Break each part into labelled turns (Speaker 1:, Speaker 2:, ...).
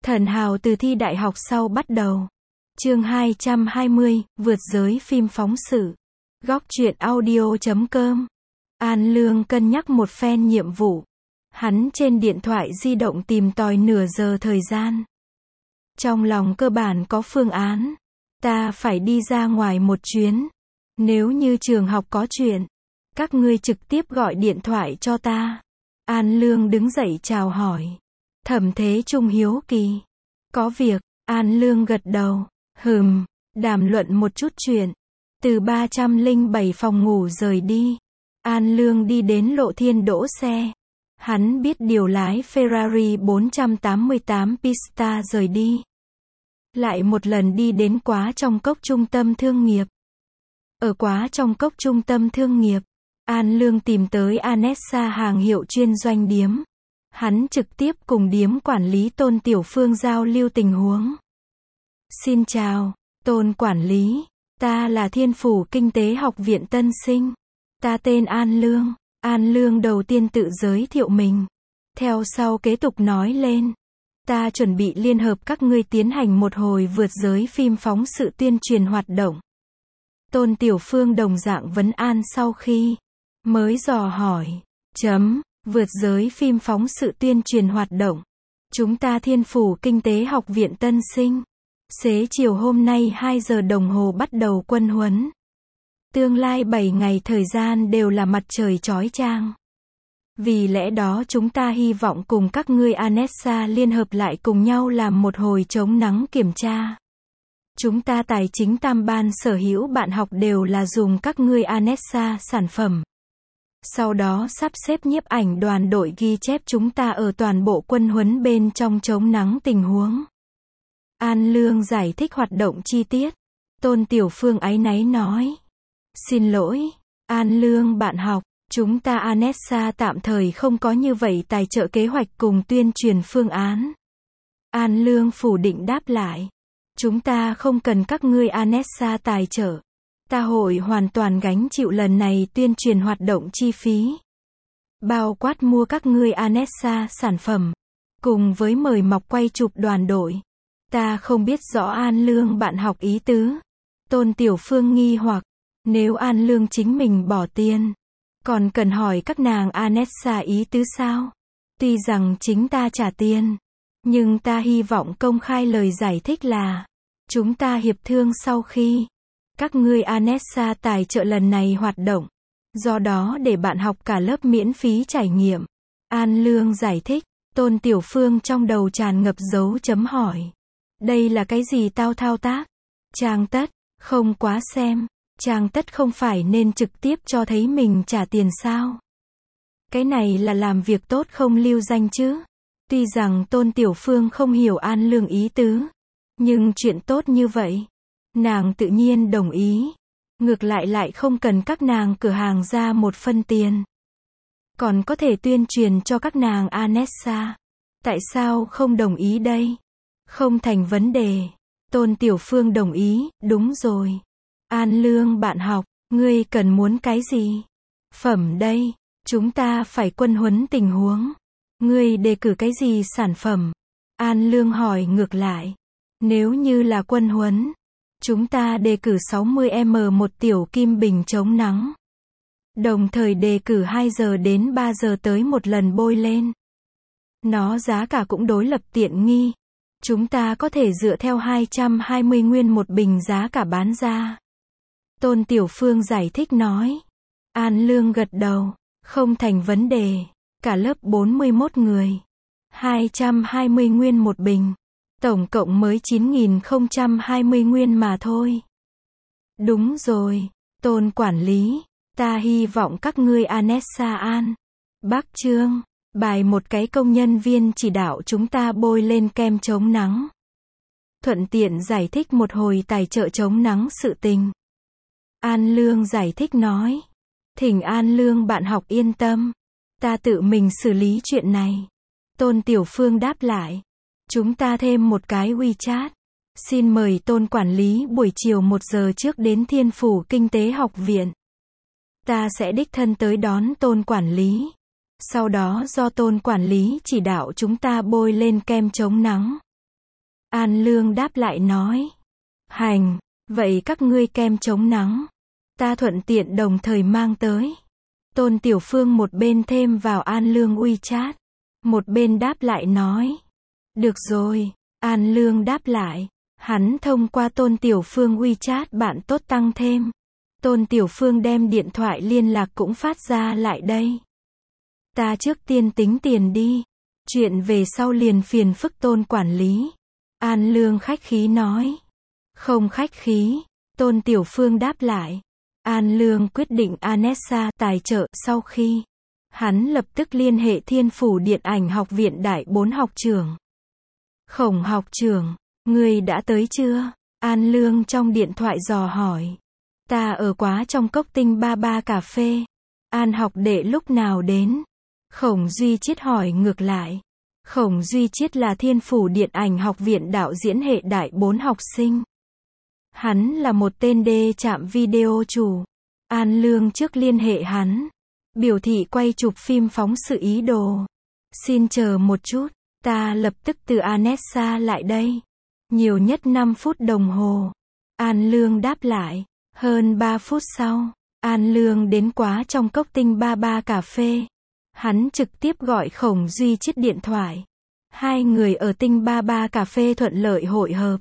Speaker 1: Thần hào từ thi đại học sau bắt đầu. Chương 220, vượt giới phim phóng sự. Góc truyện audio.com. An Lương cân nhắc một phen nhiệm vụ. Hắn trên điện thoại di động tìm tòi nửa giờ thời gian. Trong lòng cơ bản có phương án. Ta phải đi ra ngoài một chuyến. Nếu như trường học có chuyện, các ngươi trực tiếp gọi điện thoại cho ta. An Lương đứng dậy chào hỏi. Thẩm Thế Trung hiếu kỳ. Có việc, An Lương gật đầu. Đàm luận một chút chuyện. Từ 307 phòng ngủ rời đi. An Lương đi đến Lộ Thiên đỗ xe. Hắn biết điều lái Ferrari 488 Pista rời đi. Lại một lần đi đến Quá Trong Cốc trung tâm thương nghiệp. Ở Quá Trong Cốc trung tâm thương nghiệp, An Lương tìm tới Anessa hàng hiệu chuyên doanh điếm. Hắn trực tiếp cùng điếm quản lý Tôn Tiểu Phương giao lưu tình huống. Xin chào, Tôn quản lý, ta là Thiên Phủ Kinh tế học viện tân sinh. Ta tên An Lương. An Lương đầu tiên tự giới thiệu mình. Theo sau kế tục nói lên. Ta chuẩn bị liên hợp các ngươi tiến hành một hồi vượt giới phim phóng sự tuyên truyền hoạt động. Tôn Tiểu Phương đồng dạng vấn an sau khi mới dò hỏi. Vượt giới phim phóng sự tuyên truyền hoạt động. Chúng ta Thiên Phủ Kinh tế học viện tân sinh. Xế chiều hôm nay 2 giờ đồng hồ bắt đầu quân huấn. Tương lai 7 ngày thời gian đều là mặt trời chói chang. Vì lẽ đó chúng ta hy vọng cùng các ngươi Anessa liên hợp lại cùng nhau làm một hồi chống nắng kiểm tra. Chúng ta tài chính tam ban sở hữu bạn học đều là dùng các ngươi Anessa sản phẩm. Sau đó sắp xếp nhiếp ảnh đoàn đội ghi chép chúng ta ở toàn bộ quân huấn bên trong chống nắng tình huống. An Lương giải thích hoạt động chi tiết. Tôn Tiểu Phương áy náy nói. Xin lỗi, An Lương bạn học, chúng ta Anessa tạm thời không có như vậy tài trợ kế hoạch cùng tuyên truyền phương án. An Lương phủ định đáp lại. Chúng ta không cần các ngươi Anessa tài trợ. Ta hội hoàn toàn gánh chịu lần này tuyên truyền hoạt động chi phí. Bao quát mua các ngươi Anessa sản phẩm. Cùng với mời mọc quay chụp đoàn đội. Ta không biết rõ An Lương bạn học ý tứ. Tôn Tiểu Phương nghi hoặc. Nếu An Lương chính mình bỏ tiền. Còn cần hỏi các nàng Anessa ý tứ sao? Tuy rằng chính ta trả tiền. Nhưng ta hy vọng công khai lời giải thích là. Chúng ta hiệp thương sau khi. Các ngươi Anessa tài trợ lần này hoạt động. Do đó để bạn học cả lớp miễn phí trải nghiệm. An Lương giải thích. Tôn Tiểu Phương trong đầu tràn ngập dấu chấm hỏi. Đây là cái gì tao thao tác? Trang tất, không quá xem. Trang tất không phải nên trực tiếp cho thấy mình trả tiền sao? Cái này là làm việc tốt không lưu danh chứ? Tuy rằng Tôn Tiểu Phương không hiểu An Lương ý tứ. Nhưng chuyện tốt như vậy. Nàng tự nhiên đồng ý. Ngược lại không cần các nàng cửa hàng ra một phân tiền. Còn có thể tuyên truyền cho các nàng Anessa. Tại sao không đồng ý đây? Không thành vấn đề. Tôn Tiểu Phương đồng ý, đúng rồi. An Lương bạn học, ngươi cần muốn cái gì? Phẩm đây, chúng ta phải quân huấn tình huống. Ngươi đề cử cái gì sản phẩm? An Lương hỏi ngược lại. Nếu như là quân huấn, chúng ta đề cử 60m một tiểu kim bình chống nắng. Đồng thời đề cử 2 giờ đến 3 giờ tới một lần bôi lên. Nó giá cả cũng đối lập tiện nghi. Chúng ta có thể dựa theo 220 nguyên một bình giá cả bán ra. Tôn Tiểu Phương giải thích nói. An Lương gật đầu. Không thành vấn đề. Cả lớp 41 người. 220 nguyên một bình. Tổng cộng mới 9.020 nguyên mà thôi. Đúng rồi. Tôn quản lý. Ta hy vọng các ngươi Anessa An. Bác Trương. Bài một cái công nhân viên chỉ đạo chúng ta bôi lên kem chống nắng. Thuận tiện giải thích một hồi tài trợ chống nắng sự tình. An Lương giải thích nói. Thỉnh An Lương bạn học yên tâm. Ta tự mình xử lý chuyện này. Tôn Tiểu Phương đáp lại. Chúng ta thêm một cái WeChat. Xin mời Tôn quản lý buổi chiều 1 giờ trước đến Thiên Phủ Kinh tế học viện. Ta sẽ đích thân tới đón Tôn quản lý. Sau đó do Tôn quản lý chỉ đạo chúng ta bôi lên kem chống nắng. An Lương đáp lại nói. Hành, vậy các ngươi kem chống nắng. Ta thuận tiện đồng thời mang tới. Tôn Tiểu Phương một bên thêm vào An Lương WeChat. Một bên đáp lại nói. Được rồi, An Lương đáp lại. Hắn thông qua Tôn Tiểu Phương WeChat bạn tốt tăng thêm. Tôn Tiểu Phương đem điện thoại liên lạc cũng phát ra lại đây. Ta trước tiên tính tiền đi. Chuyện về sau liền phiền phức Tôn quản lý. An Lương khách khí nói. Không khách khí, Tôn Tiểu Phương đáp lại. An Lương quyết định Anessa tài trợ sau khi. Hắn lập tức liên hệ Thiên Phủ Điện ảnh học viện Đại 4 học trưởng. Khổng học trưởng, người đã tới chưa? An Lương trong điện thoại dò hỏi. Ta ở quá trong cốc tinh 33 cà phê. An học đệ lúc nào đến? Khổng Duy Chiết hỏi ngược lại. Khổng Duy Chiết là Thiên Phủ Điện ảnh học viện đạo diễn hệ Đại 4 học sinh. Hắn là một tên đê chạm video chủ. An Lương trước liên hệ hắn. Biểu thị quay chụp phim phóng sự ý đồ. Xin chờ một chút, ta lập tức từ Anessa lại đây. Nhiều nhất 5 phút đồng hồ. An Lương đáp lại. Hơn 3 phút sau, An Lương đến quá trong cốc tinh 33 cà phê. Hắn trực tiếp gọi Khổng Duy Chiết điện thoại. Hai người ở tinh 33 cà phê thuận lợi hội hợp.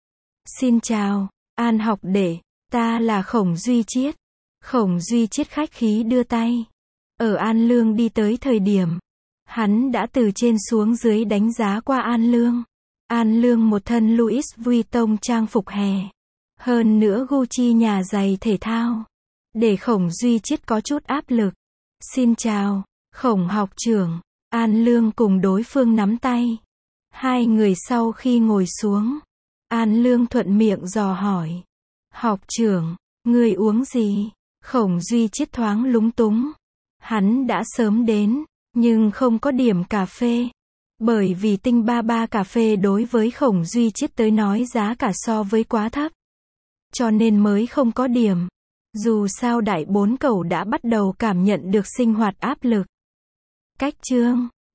Speaker 1: Xin chào, An học đệ, ta là Khổng Duy Chiết. Khổng Duy Chiết khách khí đưa tay. Ở An Lương đi tới thời điểm, hắn đã từ trên xuống dưới đánh giá qua An Lương. An Lương một thân Louis Vuitton trang phục hè. Hơn nữa Gucci nhà giày thể thao. Để Khổng Duy Chiết có chút áp lực. Xin chào, Khổng học trưởng. An Lương cùng đối phương nắm tay. Hai người sau khi ngồi xuống, An Lương thuận miệng dò hỏi. Học trưởng, người uống gì? Khổng Duy Chiết thoáng lúng túng. Hắn đã sớm đến, nhưng không có điểm cà phê. Bởi vì tinh 33 cà phê đối với Khổng Duy Chiết tới nói giá cả so với quá thấp. Cho nên mới không có điểm. Dù sao Đại 4 cậu đã bắt đầu cảm nhận được sinh hoạt áp lực. Cách chương